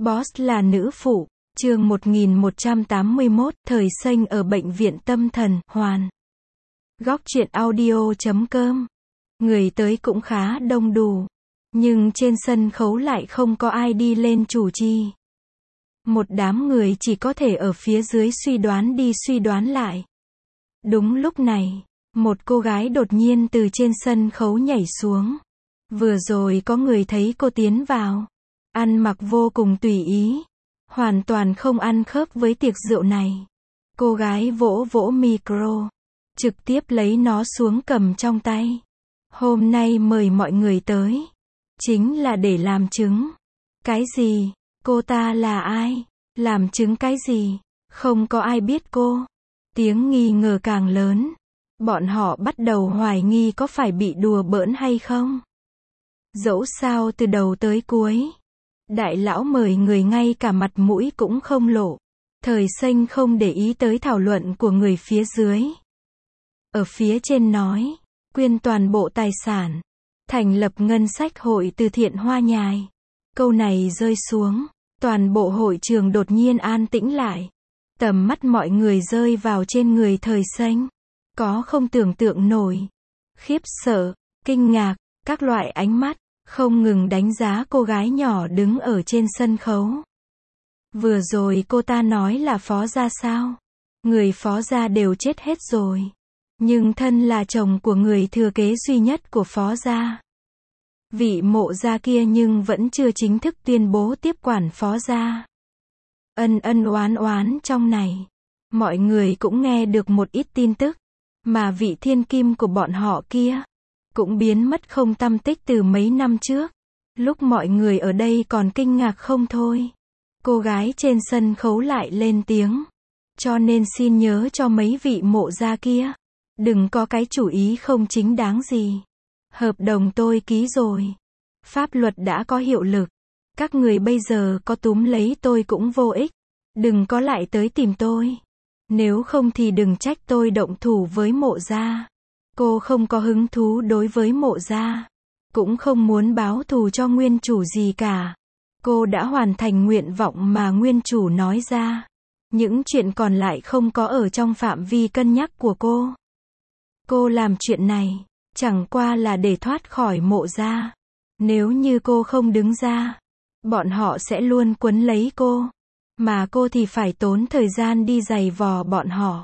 Boss là nữ phụ, chương 1181, thời xanh ở bệnh viện tâm thần, Hoàn. Góc truyện audio.com. Người tới cũng khá đông đủ, nhưng trên sân khấu lại không có ai đi lên chủ trì. Một đám người chỉ có thể ở phía dưới suy đoán đi suy đoán lại. Đúng lúc này, một cô gái đột nhiên từ trên sân khấu nhảy xuống. Vừa rồi có người thấy cô tiến vào, ăn mặc vô cùng tùy ý, hoàn toàn không ăn khớp với tiệc rượu này. Cô gái vỗ vỗ micro, trực tiếp lấy nó xuống cầm trong tay. Hôm nay mời mọi người tới, chính là để làm chứng. Cái gì? Cô ta là ai? Làm chứng cái gì? Không có ai biết cô. Tiếng nghi ngờ càng lớn. Bọn họ bắt đầu hoài nghi có phải bị đùa bỡn hay không. Dẫu sao từ đầu tới cuối, đại lão mời người ngay cả mặt mũi cũng không lộ. Thời xanh không để ý tới thảo luận của người phía dưới. Ở phía trên nói, quyên toàn bộ tài sản, thành lập ngân sách hội từ thiện Hoa Nhài. Câu này rơi xuống, toàn bộ hội trường đột nhiên an tĩnh lại. Tầm mắt mọi người rơi vào trên người thời xanh. Có không tưởng tượng nổi. Khiếp sợ, kinh ngạc, các loại ánh mắt, không ngừng đánh giá cô gái nhỏ đứng ở trên sân khấu. Vừa rồi cô ta nói là phó gia sao? Người phó gia đều chết hết rồi. Nhưng thân là chồng của người thừa kế duy nhất của phó gia. Vị mộ gia kia nhưng vẫn chưa chính thức tuyên bố tiếp quản phó gia. Ân ân oán oán trong này. Mọi người cũng nghe được một ít tin tức. Mà vị thiên kim của bọn họ kia cũng biến mất không tăm tích từ mấy năm trước. Lúc mọi người ở đây còn kinh ngạc không thôi. Cô gái trên sân khấu lại lên tiếng. Cho nên xin nhớ cho mấy vị mộ gia kia. Đừng có cái chủ ý không chính đáng gì. Hợp đồng tôi ký rồi. Pháp luật đã có hiệu lực. Các người bây giờ có túm lấy tôi cũng vô ích. Đừng có lại tới tìm tôi. Nếu không thì đừng trách tôi động thủ với mộ gia. Cô không có hứng thú đối với mộ gia. Cũng không muốn báo thù cho nguyên chủ gì cả. Cô đã hoàn thành nguyện vọng mà nguyên chủ nói ra. Những chuyện còn lại không có ở trong phạm vi cân nhắc của cô. Cô làm chuyện này, chẳng qua là để thoát khỏi mộ gia. Nếu như cô không đứng ra, bọn họ sẽ luôn quấn lấy cô. Mà cô thì phải tốn thời gian đi giày vò bọn họ.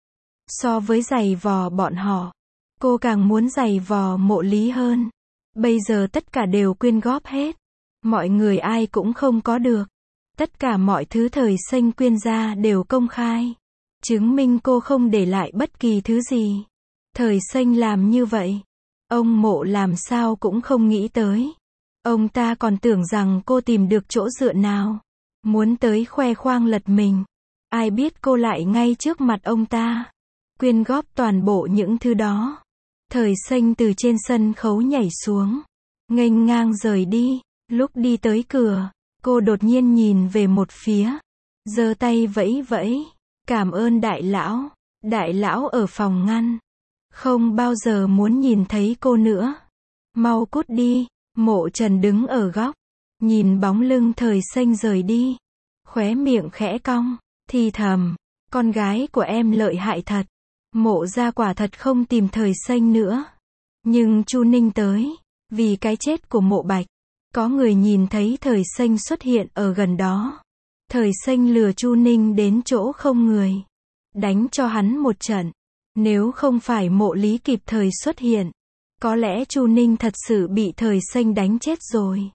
So với giày vò bọn họ, cô càng muốn giày vò mộ lý hơn. Bây giờ tất cả đều quyên góp hết. Mọi người ai cũng không có được. Tất cả mọi thứ thời xanh quyên ra đều công khai. Chứng minh cô không để lại bất kỳ thứ gì. Thời xanh làm như vậy. Ông mộ làm sao cũng không nghĩ tới. Ông ta còn tưởng rằng cô tìm được chỗ dựa nào. Muốn tới khoe khoang lật mình. Ai biết cô lại ngay trước mặt ông ta. Quyên góp toàn bộ những thứ đó. Thời xanh từ trên sân khấu nhảy xuống. Nghênh ngang rời đi. Lúc đi tới cửa, cô đột nhiên nhìn về một phía. Giơ tay vẫy vẫy. Cảm ơn đại lão. Đại lão ở phòng ngăn. Không bao giờ muốn nhìn thấy cô nữa. Mau cút đi. Mộ Trần đứng ở góc. Nhìn bóng lưng thời xanh rời đi. Khóe miệng khẽ cong. Thì thầm. Con gái của em lợi hại thật. Mộ gia quả thật không tìm thời xanh nữa. Nhưng Chu Ninh tới. Vì cái chết của mộ Bạch. Có người nhìn thấy thời xanh xuất hiện ở gần đó. Thời xanh lừa Chu Ninh đến chỗ không người. Đánh cho hắn một trận. Nếu không phải mộ lý kịp thời xuất hiện. Có lẽ Chu Ninh thật sự bị thời xanh đánh chết rồi.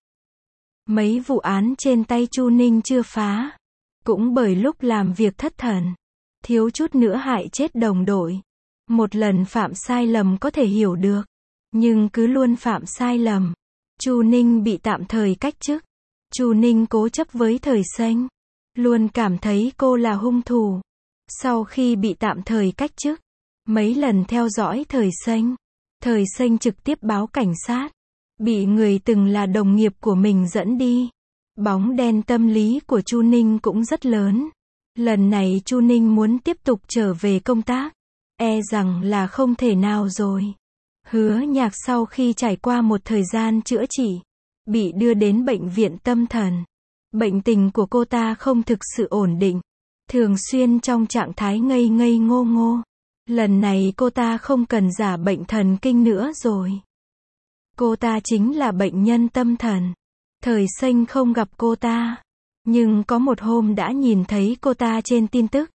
Mấy vụ án trên tay Chu Ninh chưa phá. Cũng bởi lúc làm việc thất thần. Thiếu chút nữa hại chết đồng đội. Một lần phạm sai lầm có thể hiểu được. Nhưng cứ luôn phạm sai lầm. Chu Ninh bị tạm thời cách chức. Chu Ninh cố chấp với thời xanh. Luôn cảm thấy cô là hung thủ. Sau khi bị tạm thời cách chức. Mấy lần theo dõi thời xanh trực tiếp báo cảnh sát. Bị người từng là đồng nghiệp của mình dẫn đi. Bóng đen tâm lý của Chu Ninh cũng rất lớn. Lần này Chu Ninh muốn tiếp tục trở về công tác. E rằng là không thể nào rồi. Hứa Nhạc sau khi trải qua một thời gian chữa trị, bị đưa đến bệnh viện tâm thần. Bệnh tình của cô ta không thực sự ổn định. Thường xuyên trong trạng thái ngây ngây ngô ngô. Lần này cô ta không cần giả bệnh thần kinh nữa rồi. Cô ta chính là bệnh nhân tâm thần. Thời Xanh không gặp cô ta. Nhưng có một hôm đã nhìn thấy cô ta trên tin tức.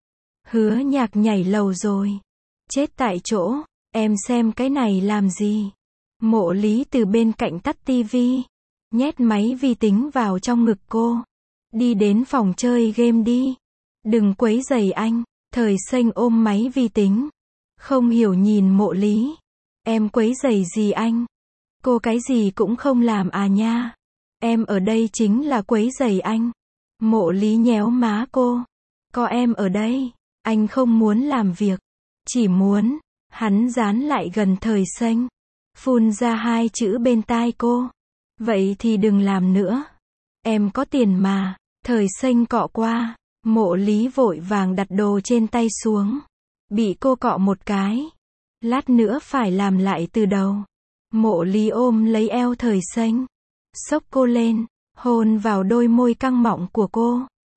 Hứa Nhạc nhảy lầu rồi. Chết tại chỗ. Em xem cái này làm gì? Mộ Lý từ bên cạnh tắt tivi. Nhét máy vi tính vào trong ngực cô. Đi đến phòng chơi game đi. Đừng quấy rầy anh. Thời Xanh ôm máy vi tính. Không hiểu nhìn Mộ Lý. Em quấy rầy gì anh? Cô cái gì cũng không làm à nha. Em ở đây chính là quấy rầy anh. Mộ Lý nhéo má cô. Có em ở đây. Anh không muốn làm việc. Chỉ muốn. Hắn dán lại gần Thời Xanh. Phun ra hai chữ bên tai cô. Vậy thì đừng làm nữa. Em có tiền mà. Thời Xanh cọ qua. Mộ Lý vội vàng đặt đồ trên tay xuống. Bị cô cọ một cái. Lát nữa phải làm lại từ đầu. Mộ Lý ôm lấy eo Thời Xanh. Xốc cô lên. Hôn vào đôi môi căng mọng của cô.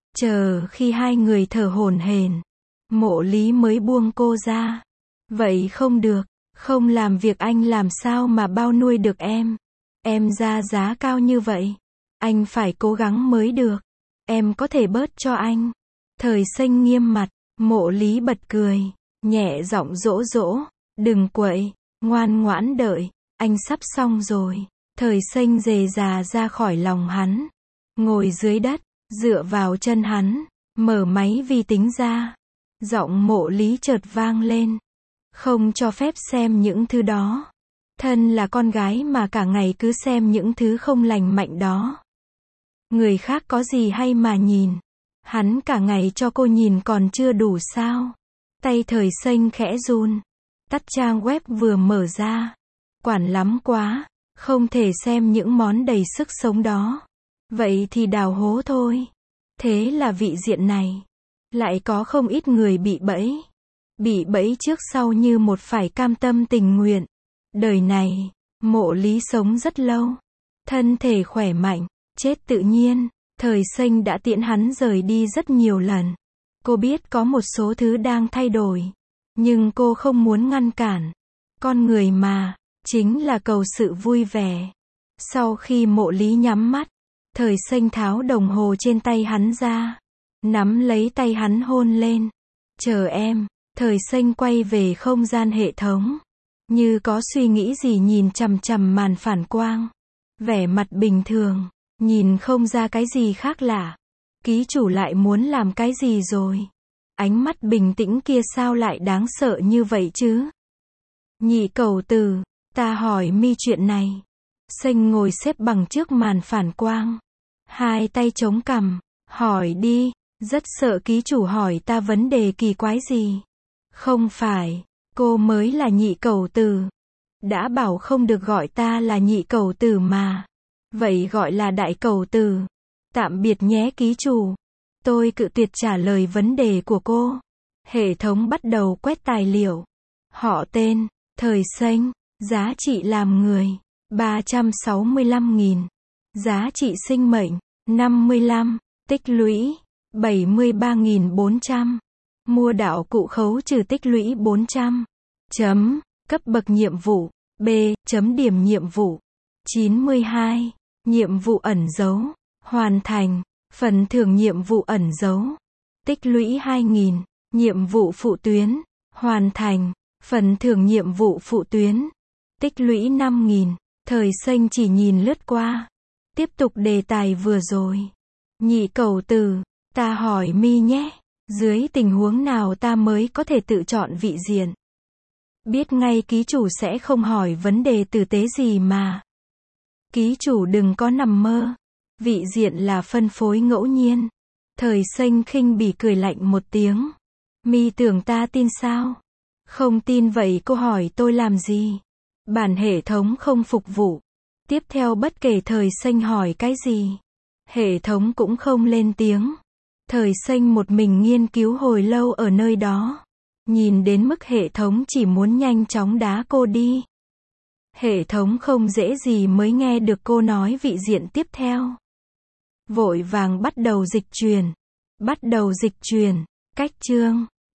Chờ khi hai người thở hổn hển. Mộ Lý mới buông cô ra. Vậy không được. Không làm việc anh làm sao mà bao nuôi được em. Em ra giá cao như vậy. Anh phải cố gắng mới được. Em có thể bớt cho anh. Thời Xanh nghiêm mặt. Mộ Lý bật cười. Nhẹ giọng dỗ dỗ. Đừng quậy. Ngoan ngoãn đợi. Anh sắp xong rồi. Thời Xanh dề dà ra khỏi lòng hắn. Ngồi dưới đất. Dựa vào chân hắn. Mở máy vi tính ra. Giọng Mộ Lý chợt vang lên. Không cho phép xem những thứ đó. Thân là con gái mà cả ngày cứ xem những thứ không lành mạnh đó. Người khác có gì hay mà nhìn. Hắn cả ngày cho cô nhìn còn chưa đủ sao. Tay Thời Xanh khẽ run. Tắt trang web vừa mở ra. Quản lắm quá. Không thể xem những món đầy sức sống đó. Vậy thì đào hố thôi. Thế là vị diện này. Lại có không ít người bị bẫy. Bị bẫy trước sau như một phải cam tâm tình nguyện. Đời này, Mộ Lý sống rất lâu. Thân thể khỏe mạnh, chết tự nhiên. Thời Xanh đã tiễn hắn rời đi rất nhiều lần. Cô biết có một số thứ đang thay đổi. Nhưng cô không muốn ngăn cản. Con người mà, chính là cầu sự vui vẻ. Sau khi Mộ Lý nhắm mắt, Thời Xanh tháo đồng hồ trên tay hắn ra. Nắm lấy tay hắn hôn lên. Chờ em. Thời Xanh quay về không gian hệ thống. Như có suy nghĩ gì nhìn chằm chằm màn phản quang. Vẻ mặt bình thường. Nhìn không ra cái gì khác lạ. Ký chủ lại muốn làm cái gì rồi? Ánh mắt bình tĩnh kia sao lại đáng sợ như vậy chứ? Nhị cẩu tử, ta hỏi mi chuyện này. Xanh ngồi xếp bằng trước màn phản quang. Hai tay chống cằm. Hỏi đi, rất sợ ký chủ hỏi ta vấn đề kỳ quái gì. Không phải, cô mới là nhị cẩu tử. Đã bảo không được gọi ta là nhị cẩu tử mà. Vậy gọi là đại cẩu tử. Tạm biệt nhé ký chủ. Tôi cự tuyệt trả lời vấn đề của cô. Hệ thống bắt đầu quét tài liệu. Họ tên, Thời Xanh, giá trị làm người, 365.000. Giá trị sinh mệnh, 55, tích lũy, 73.400. Mua đạo cụ khấu trừ tích lũy 400. Chấm, cấp bậc nhiệm vụ, B, chấm điểm nhiệm vụ, 92. Nhiệm vụ ẩn dấu, hoàn thành, phần thưởng nhiệm vụ ẩn dấu, tích lũy 2.000. Nhiệm vụ phụ tuyến, hoàn thành, phần thưởng nhiệm vụ phụ tuyến, tích lũy 5.000. Thời Xanh chỉ nhìn lướt qua. Tiếp tục đề tài vừa rồi. Nhị cẩu tử, ta hỏi mi nhé. Dưới tình huống nào ta mới có thể tự chọn vị diện? Biết ngay ký chủ sẽ không hỏi vấn đề tử tế gì mà. Ký chủ đừng có nằm mơ. Vị diện là phân phối ngẫu nhiên. Thời Xanh khinh bỉ cười lạnh một tiếng. Mi tưởng ta tin sao? Không tin vậy cô hỏi tôi làm gì? Bản hệ thống không phục vụ. Tiếp theo bất kể Thời Xanh hỏi cái gì, hệ thống cũng không lên tiếng. Thời Xanh một mình nghiên cứu hồi lâu ở nơi đó. Nhìn đến mức hệ thống chỉ muốn nhanh chóng đá cô đi. Hệ thống không dễ gì mới nghe được cô nói vị diện tiếp theo. Vội vàng bắt đầu dịch chuyển. Bắt đầu dịch chuyển. Cách chương.